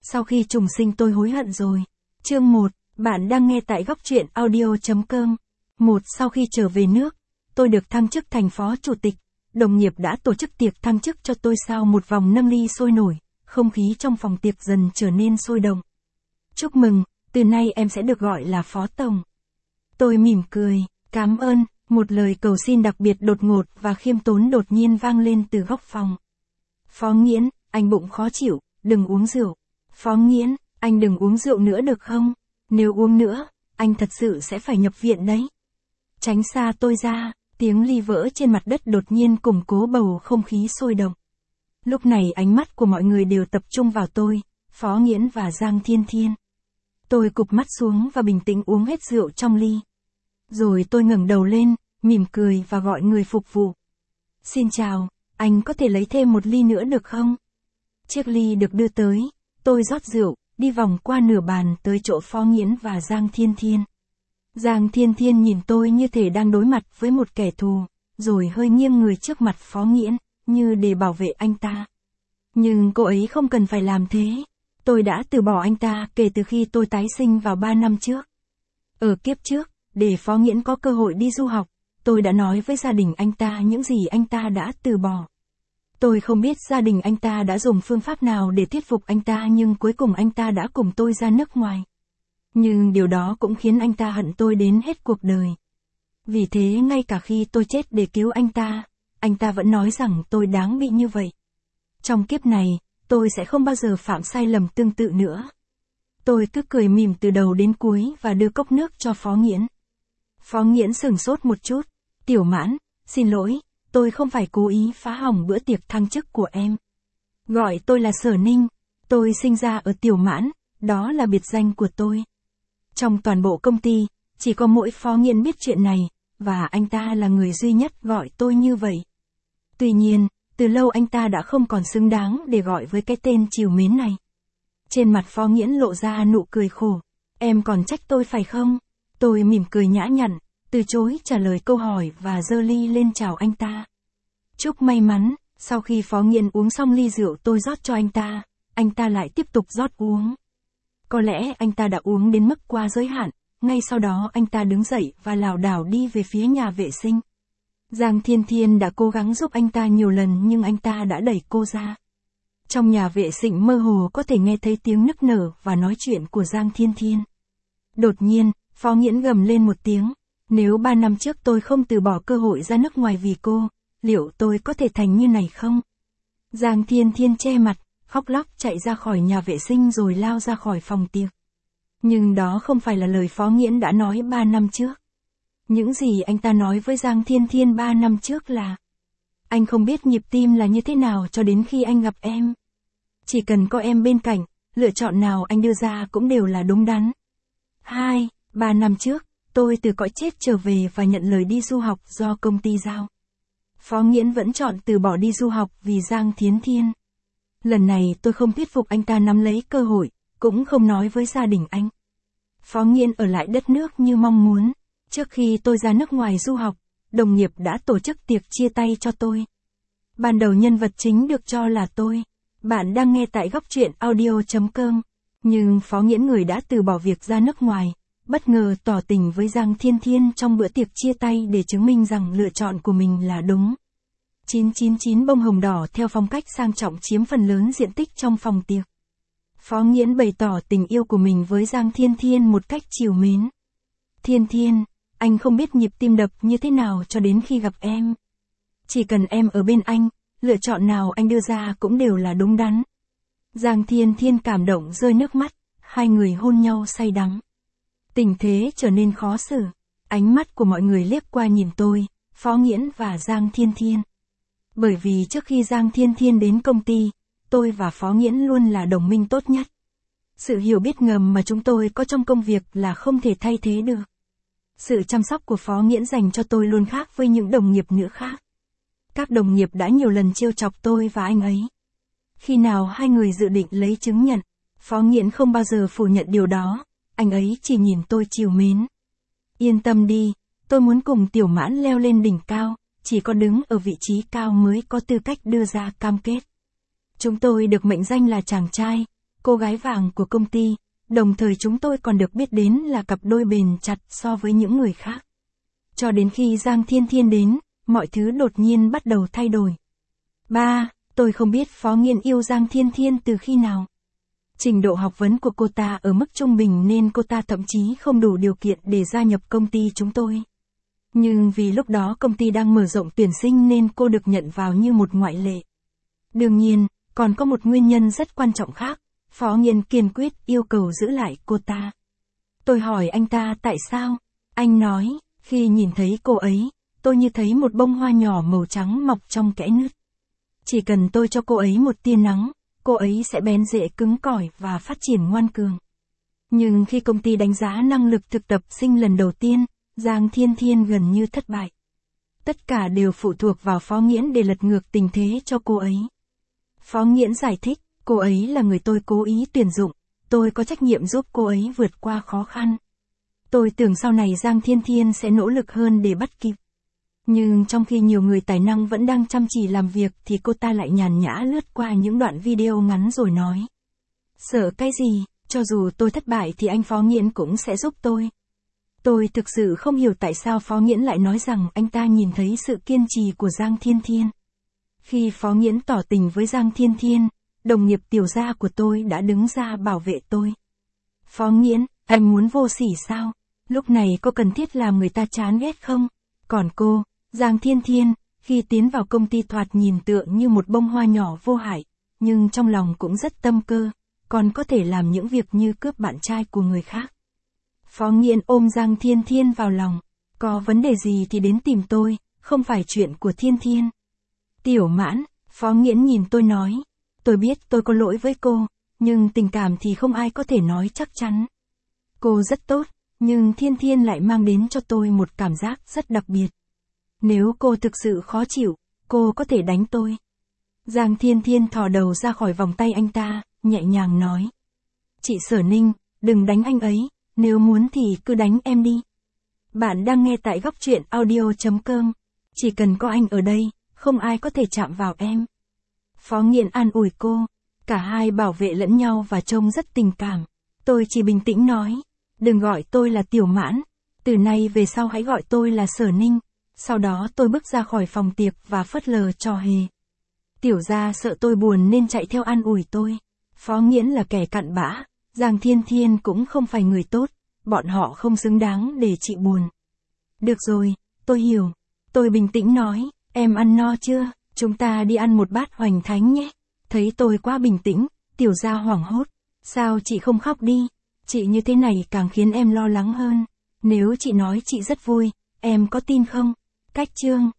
Sau khi trùng sinh tôi hối hận rồi. Chương 1, bạn đang nghe tại góc truyện audio.com. Sau khi trở về nước, tôi được thăng chức thành phó chủ tịch. Đồng nghiệp đã tổ chức tiệc thăng chức cho tôi sau một vòng nâng ly sôi nổi, không khí trong phòng tiệc dần trở nên sôi động. Chúc mừng, từ nay em sẽ được gọi là phó tổng. Tôi mỉm cười, cảm ơn, một lời cầu xin đặc biệt đột ngột và khiêm tốn đột nhiên vang lên từ góc phòng. Phó Nghiễn, anh bụng khó chịu, đừng uống rượu. Phó Nghiễn, anh đừng uống rượu nữa được không? Nếu uống nữa, anh thật sự sẽ phải nhập viện đấy. Tránh xa tôi ra, tiếng ly vỡ trên mặt đất đột nhiên củng cố bầu không khí sôi động. Lúc này ánh mắt của mọi người đều tập trung vào tôi, Phó Nghiễn và Giang Thiên Thiên. Tôi cụp mắt xuống và bình tĩnh uống hết rượu trong ly. Rồi tôi ngẩng đầu lên, mỉm cười và gọi người phục vụ. Xin chào, anh có thể lấy thêm một ly nữa được không? Chiếc ly được đưa tới, tôi rót rượu, đi vòng qua nửa bàn tới chỗ Phó Nghiễn và Giang Thiên Thiên. Giang Thiên Thiên nhìn tôi như thể đang đối mặt với một kẻ thù, rồi hơi nghiêng người trước mặt Phó Nghiễn, như để bảo vệ anh ta. Nhưng cô ấy không cần phải làm thế. Tôi đã từ bỏ anh ta kể từ khi tôi tái sinh vào 3 năm trước. Ở kiếp trước, để Phó Nghiễn có cơ hội đi du học, tôi đã nói với gia đình anh ta những gì anh ta đã từ bỏ. Tôi không biết gia đình anh ta đã dùng phương pháp nào để thuyết phục anh ta, nhưng cuối cùng anh ta đã cùng tôi ra nước ngoài. Nhưng điều đó cũng khiến anh ta hận tôi đến hết cuộc đời. Vì thế ngay cả khi tôi chết để cứu anh ta vẫn nói rằng tôi đáng bị như vậy. Trong kiếp này, tôi sẽ không bao giờ phạm sai lầm tương tự nữa. Tôi cứ cười mỉm từ đầu đến cuối và đưa cốc nước cho Phó Nghiễn. Phó Nghiễn sửng sốt một chút. Tiểu Mãn, xin lỗi, tôi không phải cố ý phá hỏng bữa tiệc thăng chức của em. Gọi tôi là Sở Ninh, tôi sinh ra ở Tiểu Mãn, đó là biệt danh của tôi. Trong toàn bộ công ty, chỉ có mỗi Phó Nghiễn biết chuyện này, và anh ta là người duy nhất gọi tôi như vậy. Tuy nhiên, từ lâu anh ta đã không còn xứng đáng để gọi với cái tên trìu mến này. Trên mặt Phó Nghiễn lộ ra nụ cười khổ. Em còn trách tôi phải không? Tôi mỉm cười nhã nhặn, từ chối trả lời câu hỏi và giơ ly lên chào anh ta. Chúc may mắn. Sau khi Phó Nghiễn uống xong ly rượu tôi rót cho anh ta lại tiếp tục rót uống. Có lẽ anh ta đã uống đến mức quá giới hạn, ngay sau đó anh ta đứng dậy và lảo đảo đi về phía nhà vệ sinh. Giang Thiên Thiên đã cố gắng giúp anh ta nhiều lần nhưng anh ta đã đẩy cô ra. Trong nhà vệ sinh mơ hồ có thể nghe thấy tiếng nức nở và nói chuyện của Giang Thiên Thiên. Đột nhiên, Phó Nghiễn gầm lên một tiếng. Nếu 3 năm trước tôi không từ bỏ cơ hội ra nước ngoài vì cô, liệu tôi có thể thành như này không? Giang Thiên Thiên che mặt, khóc lóc chạy ra khỏi nhà vệ sinh rồi lao ra khỏi phòng tiệc. Nhưng đó không phải là lời Phó Nghiễn đã nói 3 năm trước. Những gì anh ta nói với Giang Thiên Thiên 3 năm trước là: anh không biết nhịp tim là như thế nào cho đến khi anh gặp em. Chỉ cần có em bên cạnh, lựa chọn nào anh đưa ra cũng đều là đúng đắn. 3 năm trước, tôi từ cõi chết trở về và nhận lời đi du học do công ty giao. Phó Nghiễn vẫn chọn từ bỏ đi du học vì Giang Thiên Thiên. Lần này tôi không thuyết phục anh ta nắm lấy cơ hội, cũng không nói với gia đình anh. Phó Nghiễn ở lại đất nước như mong muốn. Trước khi tôi ra nước ngoài du học, đồng nghiệp đã tổ chức tiệc chia tay cho tôi. Ban đầu nhân vật chính được cho là tôi. Bạn đang nghe tại góc truyện audio.com. Nhưng Phó Nghiễn, người đã từ bỏ việc ra nước ngoài, bất ngờ tỏ tình với Giang Thiên Thiên trong bữa tiệc chia tay để chứng minh rằng lựa chọn của mình là đúng. 999 bông hồng đỏ theo phong cách sang trọng chiếm phần lớn diện tích trong phòng tiệc. Phó Nghiễn bày tỏ tình yêu của mình với Giang Thiên Thiên một cách trìu mến. Thiên Thiên, anh không biết nhịp tim đập như thế nào cho đến khi gặp em. Chỉ cần em ở bên anh, lựa chọn nào anh đưa ra cũng đều là đúng đắn. Giang Thiên Thiên cảm động rơi nước mắt, hai người hôn nhau say đắm. Tình thế trở nên khó xử. Ánh mắt của mọi người liếc qua nhìn tôi, Phó Nghiễn và Giang Thiên Thiên. Bởi vì trước khi Giang Thiên Thiên đến công ty, tôi và Phó Nghiễn luôn là đồng minh tốt nhất. Sự hiểu biết ngầm mà chúng tôi có trong công việc là không thể thay thế được. Sự chăm sóc của Phó Nghiễn dành cho tôi luôn khác với những đồng nghiệp nữ khác. Các đồng nghiệp đã nhiều lần trêu chọc tôi và anh ấy. Khi nào hai người dự định lấy chứng nhận, Phó Nghiễn không bao giờ phủ nhận điều đó, anh ấy chỉ nhìn tôi trìu mến. Yên tâm đi, tôi muốn cùng Tiểu Mãn leo lên đỉnh cao, chỉ có đứng ở vị trí cao mới có tư cách đưa ra cam kết. Chúng tôi được mệnh danh là chàng trai, cô gái vàng của công ty, đồng thời chúng tôi còn được biết đến là cặp đôi bền chặt so với những người khác. Cho đến khi Giang Thiên Thiên đến, mọi thứ đột nhiên bắt đầu thay đổi. 3. Tôi không biết Phó Nghiễn yêu Giang Thiên Thiên từ khi nào. Trình độ học vấn của cô ta ở mức trung bình nên cô ta thậm chí không đủ điều kiện để gia nhập công ty chúng tôi. Nhưng vì lúc đó công ty đang mở rộng tuyển sinh nên cô được nhận vào như một ngoại lệ. Đương nhiên, còn có một nguyên nhân rất quan trọng khác, Phó Nghiễn kiên quyết yêu cầu giữ lại cô ta. Tôi hỏi anh ta tại sao, anh nói, khi nhìn thấy cô ấy, tôi như thấy một bông hoa nhỏ màu trắng mọc trong kẽ nứt. Chỉ cần tôi cho cô ấy một tia nắng, cô ấy sẽ bén rễ cứng cỏi và phát triển ngoan cường. Nhưng khi công ty đánh giá năng lực thực tập sinh lần đầu tiên, Giang Thiên Thiên gần như thất bại. Tất cả đều phụ thuộc vào Phó Nghiễn để lật ngược tình thế cho cô ấy. Phó Nghiễn giải thích, cô ấy là người tôi cố ý tuyển dụng, tôi có trách nhiệm giúp cô ấy vượt qua khó khăn. Tôi tưởng sau này Giang Thiên Thiên sẽ nỗ lực hơn để bắt kịp. Nhưng trong khi nhiều người tài năng vẫn đang chăm chỉ làm việc thì cô ta lại nhàn nhã lướt qua những đoạn video ngắn rồi nói. Sợ cái gì, cho dù tôi thất bại thì anh Phó Nghiễn cũng sẽ giúp tôi. Tôi thực sự không hiểu tại sao Phó Nghiễn lại nói rằng anh ta nhìn thấy sự kiên trì của Giang Thiên Thiên. Khi Phó Nghiễn tỏ tình với Giang Thiên Thiên, đồng nghiệp tiểu gia của tôi đã đứng ra bảo vệ tôi. Phó Nghiễn, anh muốn vô sỉ sao? Lúc này có cần thiết làm người ta chán ghét không? Còn cô, Giang Thiên Thiên, khi tiến vào công ty thoạt nhìn tựa như một bông hoa nhỏ vô hại, nhưng trong lòng cũng rất tâm cơ, còn có thể làm những việc như cướp bạn trai của người khác. Phó Nghiễn ôm Giang Thiên Thiên vào lòng, có vấn đề gì thì đến tìm tôi, không phải chuyện của Thiên Thiên. Tiểu Mãn, Phó Nghiễn nhìn tôi nói, tôi biết tôi có lỗi với cô, nhưng tình cảm thì không ai có thể nói chắc chắn. Cô rất tốt, nhưng Thiên Thiên lại mang đến cho tôi một cảm giác rất đặc biệt. Nếu cô thực sự khó chịu, cô có thể đánh tôi. Giang Thiên Thiên thò đầu ra khỏi vòng tay anh ta, nhẹ nhàng nói. Chị Sở Ninh, đừng đánh anh ấy, nếu muốn thì cứ đánh em đi. Bạn đang nghe tại góc truyện audio.com. Chỉ cần có anh ở đây, không ai có thể chạm vào em. Phó Nghiễn an ủi cô, cả hai bảo vệ lẫn nhau và trông rất tình cảm. Tôi chỉ bình tĩnh nói, đừng gọi tôi là Tiểu Mãn, từ nay về sau hãy gọi tôi là Sở Ninh. Sau đó tôi bước ra khỏi phòng tiệc và phớt lờ trò hề. Tiểu gia sợ tôi buồn nên chạy theo an ủi tôi. Phó Nghiễn là kẻ cặn bã, Giang Thiên Thiên cũng không phải người tốt, bọn họ không xứng đáng để chị buồn. Được rồi, tôi hiểu. Tôi bình tĩnh nói, em ăn no chưa, chúng ta đi ăn một bát hoành thánh nhé. Thấy tôi quá bình tĩnh, tiểu gia hoảng hốt. Sao chị không khóc đi, chị như thế này càng khiến em lo lắng hơn. Nếu chị nói chị rất vui, em có tin không? Cách chương